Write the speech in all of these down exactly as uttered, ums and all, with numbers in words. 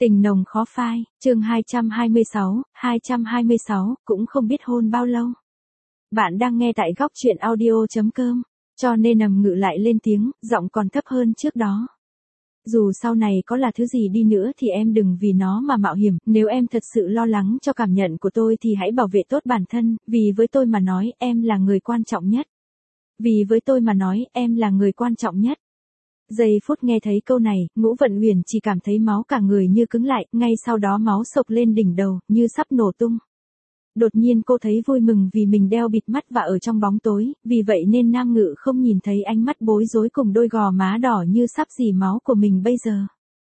Tình nồng khó phai, chương hai trăm hai mươi sáu, hai trăm hai mươi sáu, cũng không biết hôn bao lâu. Bạn đang nghe tại góc truyện audio chấm com, cho nên nằm ngự lại lên tiếng, giọng còn thấp hơn trước đó. Dù sau này có là thứ gì đi nữa thì em đừng vì nó mà mạo hiểm, nếu em thật sự lo lắng cho cảm nhận của tôi thì hãy bảo vệ tốt bản thân, vì với tôi mà nói em là người quan trọng nhất. Vì với tôi mà nói em là người quan trọng nhất. Giây phút nghe thấy câu này, Ngũ Vận Uyển chỉ cảm thấy máu cả người như cứng lại, ngay sau đó máu sộc lên đỉnh đầu, như sắp nổ tung. Đột nhiên cô thấy vui mừng vì mình đeo bịt mắt và ở trong bóng tối, vì vậy nên Nam Ngự không nhìn thấy ánh mắt bối rối cùng đôi gò má đỏ như sắp rỉ máu của mình bây giờ.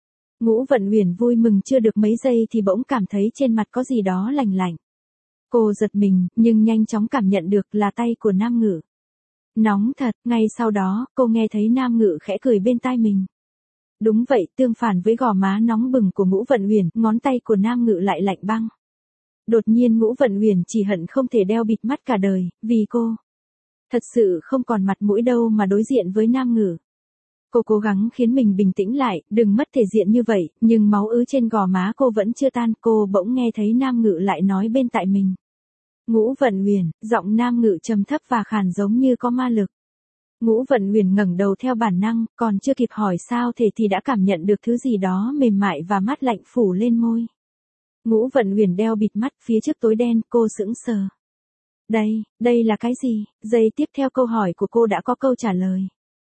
Ngũ Vận Uyển vui mừng chưa được mấy giây thì bỗng cảm thấy trên mặt có gì đó lạnh lạnh. Cô giật mình, nhưng nhanh chóng cảm nhận được là tay của Nam Ngự. Nóng thật, ngay sau đó, cô nghe thấy Nam Ngự khẽ cười bên tai mình. Đúng vậy, tương phản với gò má nóng bừng của Ngũ Vận Uyển, ngón tay của Nam Ngự lại lạnh băng. Đột nhiên Ngũ Vận Uyển chỉ hận không thể đeo bịt mắt cả đời, vì cô thật sự không còn mặt mũi đâu mà đối diện với Nam Ngự. Cô cố gắng khiến mình bình tĩnh lại, đừng mất thể diện như vậy, nhưng máu ứ trên gò má cô vẫn chưa tan, cô bỗng nghe thấy Nam Ngự lại nói bên tai mình. Ngũ Vận Uyển, giọng Nam Ngự trầm thấp và khàn giống như có ma lực. Ngũ Vận Uyển ngẩng đầu theo bản năng, còn chưa kịp hỏi sao thể thì đã cảm nhận được thứ gì đó mềm mại và mát lạnh phủ lên môi. Ngũ Vận Uyển đeo bịt mắt, phía trước tối đen, cô sững sờ. Đây, đây là cái gì? Giây tiếp theo câu hỏi của cô đã có câu trả lời.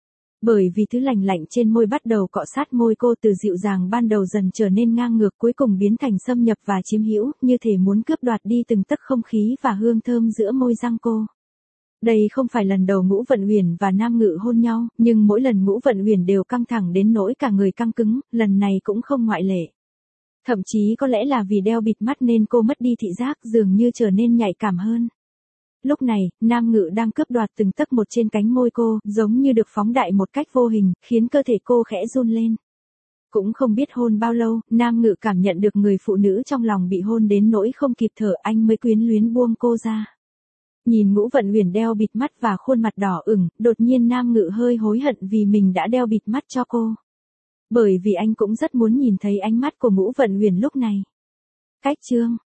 Bởi vì thứ lạnh lạnh trên môi bắt đầu cọ sát môi cô, từ dịu dàng ban đầu dần trở nên ngang ngược, cuối cùng biến thành xâm nhập và chiếm hữu, như thể muốn cướp đoạt đi từng tấc không khí và hương thơm giữa môi răng cô. Đây không phải lần đầu Ngũ Vận Uyển và Nam Ngự hôn nhau, nhưng mỗi lần Ngũ Vận Uyển đều căng thẳng đến nỗi cả người căng cứng, lần này cũng không ngoại lệ. Thậm chí có lẽ là vì đeo bịt mắt nên cô mất đi thị giác, dường như trở nên nhạy cảm hơn. Lúc này, Nam Ngự đang cướp đoạt từng tấc một trên cánh môi cô, giống như được phóng đại một cách vô hình, khiến cơ thể cô khẽ run lên. Cũng không biết hôn bao lâu, Nam Ngự cảm nhận được người phụ nữ trong lòng bị hôn đến nỗi không kịp thở, anh mới quyến luyến buông cô ra. Nhìn Ngũ Vận Uyển đeo bịt mắt và khuôn mặt đỏ ửng, đột nhiên Nam Ngự hơi hối hận vì mình đã đeo bịt mắt cho cô. Bởi vì anh cũng rất muốn nhìn thấy ánh mắt của Ngũ Vận Uyển lúc này. Cách chương